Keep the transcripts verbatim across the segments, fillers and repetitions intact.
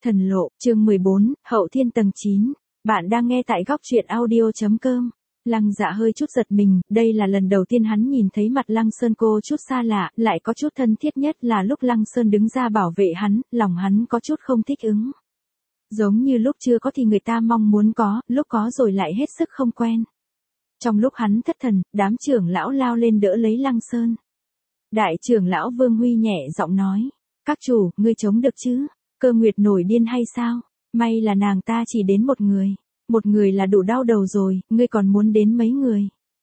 Thần lộ, chương mười bốn, Hậu Thiên tầng chín. Bạn đang nghe tại góc truyện audio.com. Lăng Dạ hơi chút giật mình, đây là lần đầu tiên hắn nhìn thấy mặt Lăng Sơn cô chút xa lạ, lại có chút thân thiết nhất là lúc Lăng Sơn đứng ra bảo vệ hắn, lòng hắn có chút không thích ứng. Giống như lúc chưa có thì người ta mong muốn có, lúc có rồi lại hết sức không quen. Trong lúc hắn thất thần, đám trưởng lão lao lên đỡ lấy Lăng Sơn. Đại trưởng lão Vương Huy nhẹ giọng nói, các chủ, ngươi chống được chứ? Cơ Nguyệt nổi điên hay sao? May là nàng ta chỉ đến một người. Một người là đủ đau đầu rồi, ngươi còn muốn đến mấy người?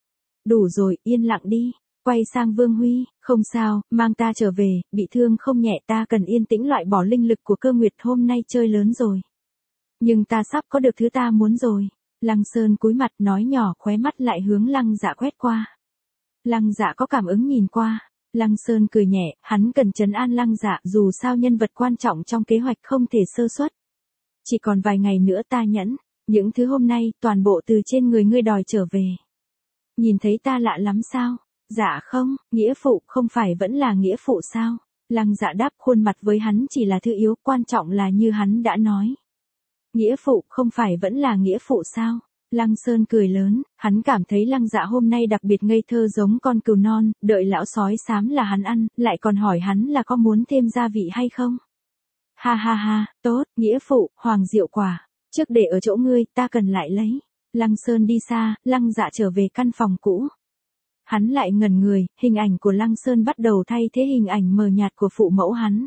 Đủ rồi, yên lặng đi. Quay sang Vương Huy, không sao, mang ta trở về, bị thương không nhẹ, ta cần yên tĩnh loại bỏ linh lực của Cơ Nguyệt, hôm nay chơi lớn rồi. Nhưng ta sắp có được thứ ta muốn rồi. Lăng Sơn cúi mặt nói nhỏ, khóe mắt lại hướng Lăng Dạ quét qua. Lăng Dạ có cảm ứng nhìn qua. Lăng Sơn cười nhẹ, hắn cần trấn an Lăng Dạ, dù sao nhân vật quan trọng trong kế hoạch không thể sơ suất. Chỉ còn vài ngày nữa ta nhẫn, những thứ hôm nay, toàn bộ từ trên người ngươi đòi trở về. Nhìn thấy ta lạ lắm sao? Dạ không, nghĩa phụ, không phải vẫn là nghĩa phụ sao? Lăng Dạ đáp, khuôn mặt với hắn chỉ là thứ yếu, quan trọng là như hắn đã nói. Nghĩa phụ, không phải vẫn là nghĩa phụ sao? Lăng Sơn cười lớn, hắn cảm thấy Lăng Dạ hôm nay đặc biệt ngây thơ giống con cừu non, đợi lão sói xám là hắn ăn, lại còn hỏi hắn là có muốn thêm gia vị hay không. Ha ha ha, tốt, nghĩa phụ, hoàng diệu quả, trước để ở chỗ ngươi, ta cần lại lấy. Lăng Sơn đi xa, Lăng Dạ trở về căn phòng cũ. Hắn lại ngẩn người, hình ảnh của Lăng Sơn bắt đầu thay thế hình ảnh mờ nhạt của phụ mẫu hắn.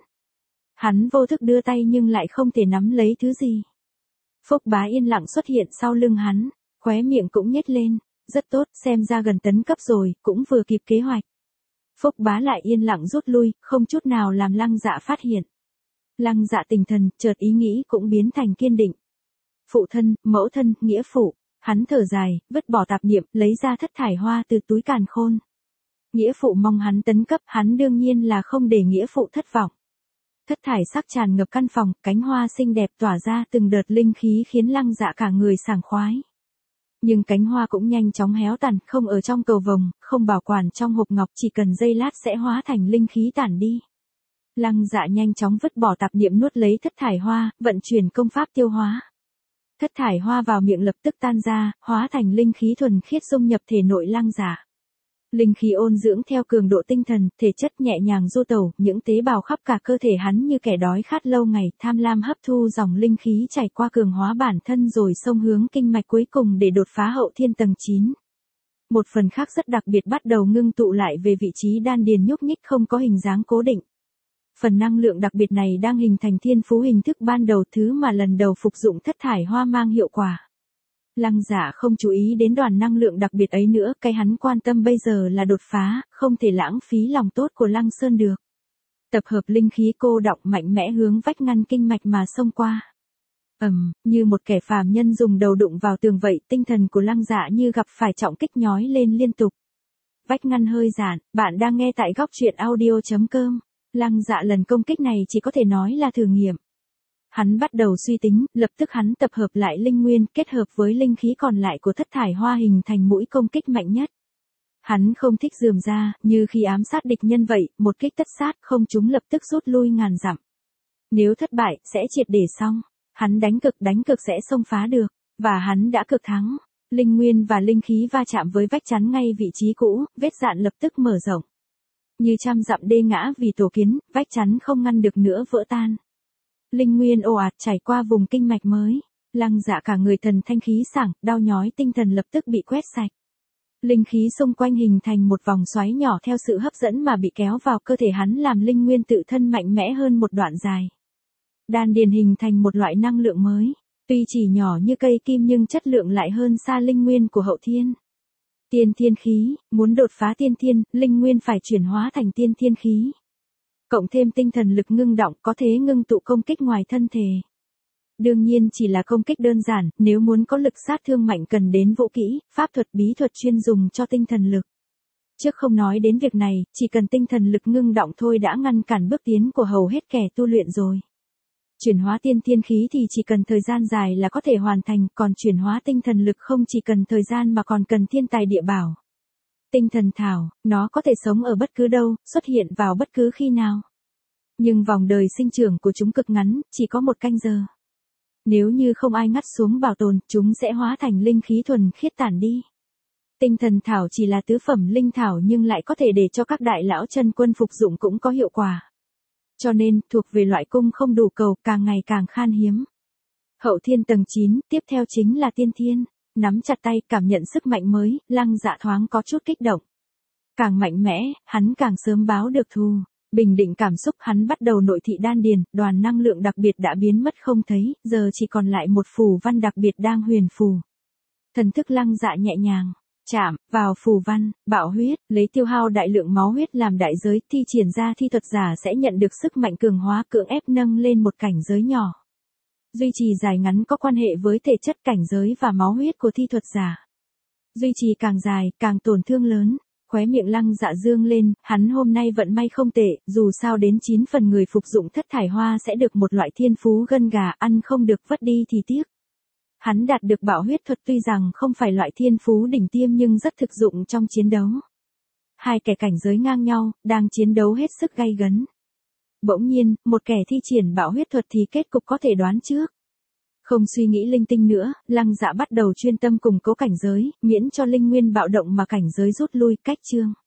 Hắn vô thức đưa tay nhưng lại không thể nắm lấy thứ gì. Phúc Bá yên lặng xuất hiện sau lưng hắn, khóe miệng cũng nhếch lên, rất tốt, xem ra gần tấn cấp rồi, cũng vừa kịp kế hoạch. Phúc Bá lại yên lặng rút lui, không chút nào làm Lăng Dạ phát hiện. Lăng Dạ tỉnh thần, chợt ý nghĩ cũng biến thành kiên định. Phụ thân, mẫu thân, nghĩa phụ, hắn thở dài, vứt bỏ tạp niệm, lấy ra thất thải hoa từ túi càn khôn. Nghĩa phụ mong hắn tấn cấp, hắn đương nhiên là không để nghĩa phụ thất vọng. Thất thải sắc tràn ngập căn phòng, cánh hoa xinh đẹp tỏa ra từng đợt linh khí khiến Lăng Dạ cả người sảng khoái. Nhưng cánh hoa cũng nhanh chóng héo tàn, không ở trong cầu vồng, không bảo quản trong hộp ngọc, chỉ cần giây lát sẽ hóa thành linh khí tản đi. Lăng Dạ nhanh chóng vứt bỏ tạp niệm, nuốt lấy thất thải hoa, vận chuyển công pháp tiêu hóa. Thất thải hoa vào miệng lập tức tan ra, hóa thành linh khí thuần khiết dung nhập thể nội Lăng Dạ. Linh khí ôn dưỡng theo cường độ tinh thần, thể chất nhẹ nhàng du tẩu, những tế bào khắp cả cơ thể hắn như kẻ đói khát lâu ngày, tham lam hấp thu dòng linh khí chảy qua cường hóa bản thân rồi xông hướng kinh mạch cuối cùng để đột phá hậu thiên tầng chín. Một phần khác rất đặc biệt bắt đầu ngưng tụ lại về vị trí đan điền nhúc nhích không có hình dáng cố định. Phần năng lượng đặc biệt này đang hình thành thiên phú hình thức ban đầu, thứ mà lần đầu phục dụng thất thải hoa mang hiệu quả. Lăng Dạ không chú ý đến đoàn năng lượng đặc biệt ấy nữa, cái hắn quan tâm bây giờ là đột phá, không thể lãng phí lòng tốt của Lăng Sơn được. Tập hợp linh khí cô đọng mạnh mẽ hướng vách ngăn kinh mạch mà xông qua. Ầm, như một kẻ phàm nhân dùng đầu đụng vào tường vậy, tinh thần của Lăng Dạ như gặp phải trọng kích nhói lên liên tục. Vách ngăn hơi giãn, bạn đang nghe tại góc truyện audio.com. Lăng Dạ lần công kích này chỉ có thể nói là thử nghiệm. Hắn bắt đầu suy tính, lập tức hắn tập hợp lại linh nguyên, kết hợp với linh khí còn lại của thất thải hoa hình thành mũi công kích mạnh nhất. Hắn không thích rườm ra, như khi ám sát địch nhân vậy, một kích tất sát, không trúng lập tức rút lui ngàn dặm. Nếu thất bại, sẽ triệt để xong. Hắn đánh cực đánh cực sẽ xông phá được, và hắn đã cực thắng. Linh nguyên và linh khí va chạm với vách chắn ngay vị trí cũ, vết dạn lập tức mở rộng. Như trăm dặm đê ngã vì tổ kiến, vách chắn không ngăn được nữa vỡ tan. Linh nguyên ồ ạt chảy qua vùng kinh mạch mới. Lăng Dạ cả người thần thanh khí sảng, đau nhói tinh thần lập tức bị quét sạch. Linh khí xung quanh hình thành một vòng xoáy nhỏ theo sự hấp dẫn mà bị kéo vào cơ thể hắn, làm linh nguyên tự thân mạnh mẽ hơn một đoạn dài. Đan điền hình thành một loại năng lượng mới. Tuy chỉ nhỏ như cây kim nhưng chất lượng lại hơn xa linh nguyên của hậu thiên. Tiên thiên khí, muốn đột phá tiên thiên, linh nguyên phải chuyển hóa thành tiên thiên khí. Cộng thêm tinh thần lực ngưng động có thể ngưng tụ công kích ngoài thân thể. Đương nhiên chỉ là công kích đơn giản, nếu muốn có lực sát thương mạnh cần đến vũ kỹ, pháp thuật bí thuật chuyên dùng cho tinh thần lực. Trước không nói đến việc này, chỉ cần tinh thần lực ngưng động thôi đã ngăn cản bước tiến của hầu hết kẻ tu luyện rồi. Chuyển hóa tiên thiên khí thì chỉ cần thời gian dài là có thể hoàn thành, còn chuyển hóa tinh thần lực không chỉ cần thời gian mà còn cần thiên tài địa bảo. Tinh thần thảo, nó có thể sống ở bất cứ đâu, xuất hiện vào bất cứ khi nào. Nhưng vòng đời sinh trưởng của chúng cực ngắn, chỉ có một canh giờ. Nếu như không ai ngắt xuống bảo tồn, chúng sẽ hóa thành linh khí thuần khiết tản đi. Tinh thần thảo chỉ là tứ phẩm linh thảo nhưng lại có thể để cho các đại lão chân quân phục dụng cũng có hiệu quả. Cho nên, thuộc về loại cung không đủ cầu, càng ngày càng khan hiếm. Hậu thiên tầng chín, tiếp theo chính là tiên thiên. Nắm chặt tay, cảm nhận sức mạnh mới, Lăng Dạ thoáng có chút kích động. Càng mạnh mẽ, hắn càng sớm báo được thù. Bình định cảm xúc, hắn bắt đầu nội thị đan điền, đoàn năng lượng đặc biệt đã biến mất không thấy, giờ chỉ còn lại một phù văn đặc biệt đang huyền phù. Thần thức Lăng Dạ nhẹ nhàng chạm vào phù văn, bạo huyết, lấy tiêu hao đại lượng máu huyết làm đại giới, thi triển ra thi thuật giả sẽ nhận được sức mạnh cường hóa cưỡng ép nâng lên một cảnh giới nhỏ. Duy trì dài ngắn có quan hệ với thể chất, cảnh giới và máu huyết của thi thuật giả. Duy trì càng dài, càng tổn thương lớn. Khóe miệng Lăng Dạ dương lên, hắn hôm nay vận may không tệ, dù sao đến chín phần người phục dụng thất thải hoa sẽ được một loại thiên phú gân gà, ăn không được vất đi thì tiếc. Hắn đạt được bạo huyết thuật tuy rằng không phải loại thiên phú đỉnh tiêm nhưng rất thực dụng trong chiến đấu. Hai kẻ cảnh giới ngang nhau, đang chiến đấu hết sức gay gấn. Bỗng nhiên, một kẻ thi triển bạo huyết thuật thì kết cục có thể đoán trước. Không suy nghĩ linh tinh nữa, Lăng Dạ bắt đầu chuyên tâm củng cố cảnh giới, miễn cho linh nguyên bạo động mà cảnh giới rút lui, cách chương.